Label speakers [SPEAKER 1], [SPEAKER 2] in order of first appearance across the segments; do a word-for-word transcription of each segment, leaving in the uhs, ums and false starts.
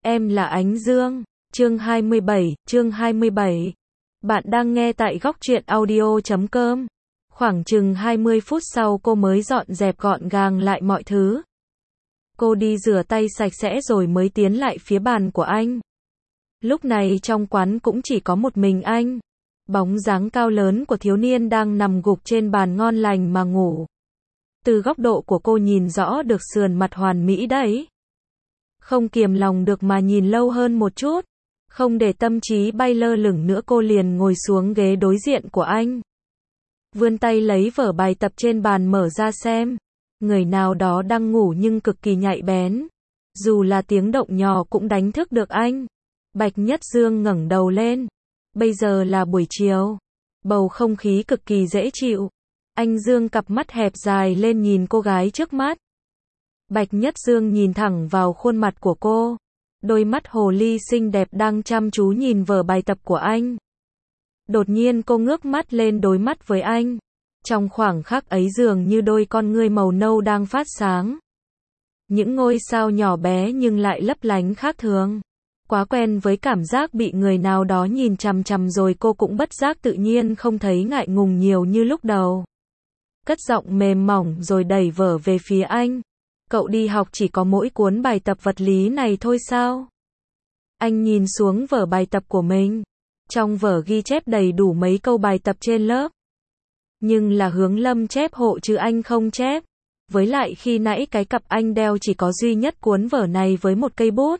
[SPEAKER 1] Em là Ánh Dương. Chương hai mươi bảy, chương hai mươi bảy. Bạn đang nghe tại góc truyện audio chấm com. Khoảng chừng hai mươi phút sau cô mới dọn dẹp gọn gàng lại mọi thứ. Cô đi rửa tay sạch sẽ rồi mới tiến lại phía bàn của anh. Lúc này trong quán cũng chỉ có một mình anh. Bóng dáng cao lớn của thiếu niên đang nằm gục trên bàn ngon lành mà ngủ. Từ góc độ của cô nhìn rõ được sườn mặt hoàn mỹ đấy. Không kiềm lòng được mà nhìn lâu hơn một chút. Không để tâm trí bay lơ lửng nữa, cô liền ngồi xuống ghế đối diện của anh. Vươn tay lấy vở bài tập trên bàn mở ra xem. Người nào đó đang ngủ nhưng cực kỳ nhạy bén. Dù là tiếng động nhỏ cũng đánh thức được anh. Bạch Nhất Dương ngẩng đầu lên. Bây giờ là buổi chiều. Bầu không khí cực kỳ dễ chịu. Anh dương cặp mắt hẹp dài lên nhìn cô gái trước mắt. Bạch Nhất Dương nhìn thẳng vào khuôn mặt của cô. Đôi mắt hồ ly xinh đẹp đang chăm chú nhìn vở bài tập của anh. Đột nhiên cô ngước mắt lên đối mắt với anh. Trong khoảng khắc ấy dường như đôi con ngươi màu nâu đang phát sáng. Những ngôi sao nhỏ bé nhưng lại lấp lánh khác thường. Quá quen với cảm giác bị người nào đó nhìn chằm chằm rồi cô cũng bất giác tự nhiên không thấy ngại ngùng nhiều như lúc đầu. Cất giọng mềm mỏng rồi đẩy vở về phía anh. Cậu đi học chỉ có mỗi cuốn bài tập vật lý này thôi sao? Anh nhìn xuống vở bài tập của mình. Trong vở ghi chép đầy đủ mấy câu bài tập trên lớp. Nhưng là Hướng Lâm chép hộ chứ anh không chép. Với lại khi nãy cái cặp anh đeo chỉ có duy nhất cuốn vở này với một cây bút.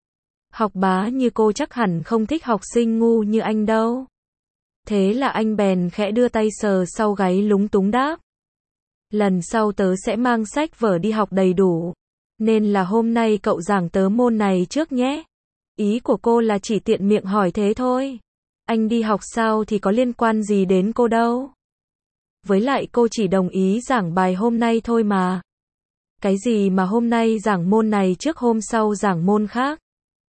[SPEAKER 1] Học bá như cô chắc hẳn không thích học sinh ngu như anh đâu. Thế là anh bèn khẽ đưa tay sờ sau gáy lúng túng đáp. Lần sau tớ sẽ mang sách vở đi học đầy đủ. Nên là hôm nay cậu giảng tớ môn này trước nhé. Ý của cô là chỉ tiện miệng hỏi thế thôi. Anh đi học sao thì có liên quan gì đến cô đâu. Với lại cô chỉ đồng ý giảng bài hôm nay thôi mà. Cái gì mà hôm nay giảng môn này trước hôm sau giảng môn khác.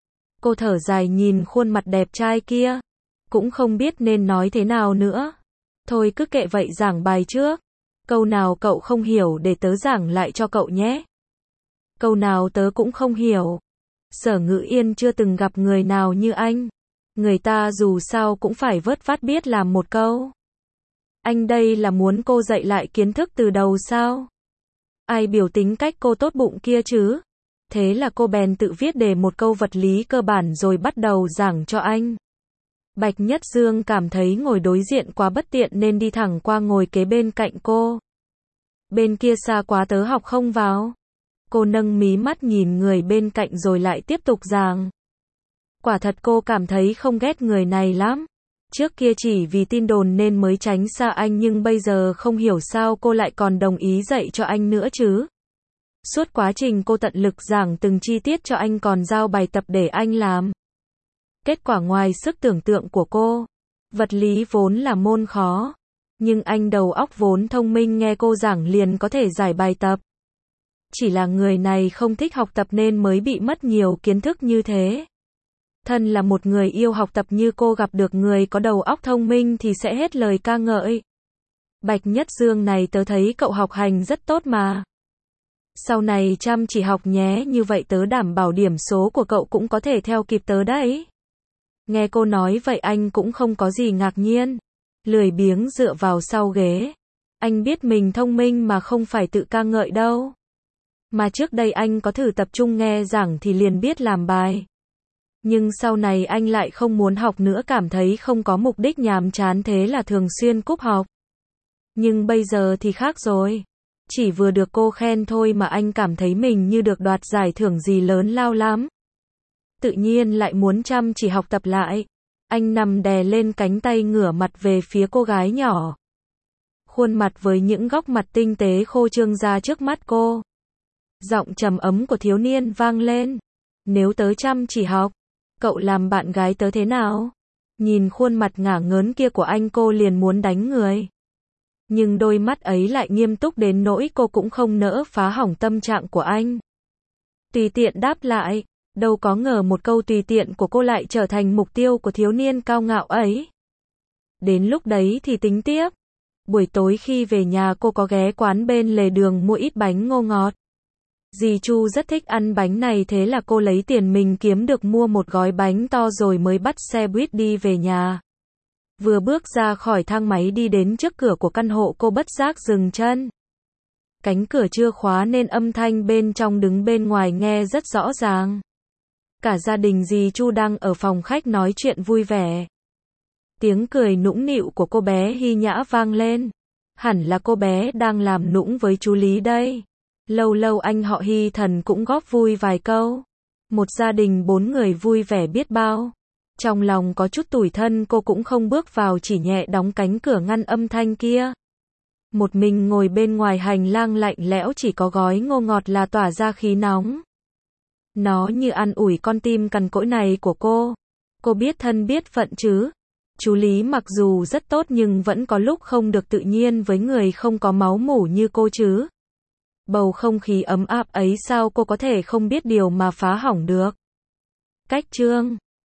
[SPEAKER 1] Cô thở dài nhìn khuôn mặt đẹp trai kia. Cũng không biết nên nói thế nào nữa. Thôi cứ kệ vậy, giảng bài trước. Câu nào cậu không hiểu để tớ giảng lại cho cậu nhé. Câu nào tớ cũng không hiểu. Sở Ngữ Yên chưa từng gặp người nào như anh. Người ta dù sao cũng phải vớt vát biết làm một câu. Anh đây là muốn cô dạy lại kiến thức từ đầu sao? Ai biểu tính cách cô tốt bụng kia chứ? Thế là cô bèn tự viết đề một câu vật lý cơ bản rồi bắt đầu giảng cho anh. Bạch Nhất Dương cảm thấy ngồi đối diện quá bất tiện nên đi thẳng qua ngồi kế bên cạnh cô. Bên kia xa quá tớ học không vào. Cô nâng mí mắt nhìn người bên cạnh rồi lại tiếp tục giảng. Quả thật cô cảm thấy không ghét người này lắm. Trước kia chỉ vì tin đồn nên mới tránh xa anh, nhưng bây giờ không hiểu sao cô lại còn đồng ý dạy cho anh nữa chứ. Suốt quá trình cô tận lực giảng từng chi tiết cho anh, còn giao bài tập để anh làm. Kết quả ngoài sức tưởng tượng của cô. Vật lý vốn là môn khó. Nhưng anh đầu óc vốn thông minh, nghe cô giảng liền có thể giải bài tập. Chỉ là người này không thích học tập nên mới bị mất nhiều kiến thức như thế. Thân là một người yêu học tập như cô gặp được người có đầu óc thông minh thì sẽ hết lời ca ngợi. Bạch Nhất Dương này, tớ thấy cậu học hành rất tốt mà. Sau này chăm chỉ học nhé, như vậy tớ đảm bảo điểm số của cậu cũng có thể theo kịp tớ đấy. Nghe cô nói vậy anh cũng không có gì ngạc nhiên. Lười biếng dựa vào sau ghế. Anh biết mình thông minh mà không phải tự ca ngợi đâu. Mà trước đây anh có thử tập trung nghe giảng thì liền biết làm bài. Nhưng sau này anh lại không muốn học nữa, cảm thấy không có mục đích, nhàm chán, thế là thường xuyên cúp học. Nhưng bây giờ thì khác rồi. Chỉ vừa được cô khen thôi mà anh cảm thấy mình như được đoạt giải thưởng gì lớn lao lắm. Tự nhiên lại muốn chăm chỉ học tập lại. Anh nằm đè lên cánh tay, ngửa mặt về phía cô gái nhỏ. Khuôn mặt với những góc mặt tinh tế khô trương ra trước mắt cô. Giọng trầm ấm của thiếu niên vang lên. Nếu tớ chăm chỉ học, cậu làm bạn gái tớ thế nào? Nhìn khuôn mặt ngả ngớn kia của anh, cô liền muốn đánh người. Nhưng đôi mắt ấy lại nghiêm túc đến nỗi cô cũng không nỡ phá hỏng tâm trạng của anh. Tùy tiện đáp lại. Đâu có ngờ một câu tùy tiện của cô lại trở thành mục tiêu của thiếu niên cao ngạo ấy. Đến lúc đấy thì tính tiếp. Buổi tối khi về nhà cô có ghé quán bên lề đường mua ít bánh ngô ngọt. Dì Chu rất thích ăn bánh này thế là cô lấy tiền mình kiếm được mua một gói bánh to rồi mới bắt xe buýt đi về nhà. Vừa bước ra khỏi thang máy đi đến trước cửa của căn hộ cô bất giác dừng chân. Cánh cửa chưa khóa nên âm thanh bên trong đứng bên ngoài nghe rất rõ ràng. Cả gia đình dì Chu đang ở phòng khách nói chuyện vui vẻ. Tiếng cười nũng nịu của cô bé Hy Nhã vang lên. Hẳn là cô bé đang làm nũng với chú Lý đây. Lâu lâu anh họ Hy Thần cũng góp vui vài câu. Một gia đình bốn người vui vẻ biết bao. Trong lòng có chút tủi thân cô cũng không bước vào chỉ nhẹ đóng cánh cửa ngăn âm thanh kia. Một mình ngồi bên ngoài hành lang lạnh lẽo chỉ có gói ngô ngọt là tỏa ra khí nóng. Nó như an ủi con tim cằn cỗi này của cô. Cô biết thân biết phận chứ. Chú Lý mặc dù rất tốt nhưng vẫn có lúc không được tự nhiên với người không có máu mủ như cô chứ. Bầu không khí ấm áp ấy sao cô có thể không biết điều mà phá hỏng được. Cách chương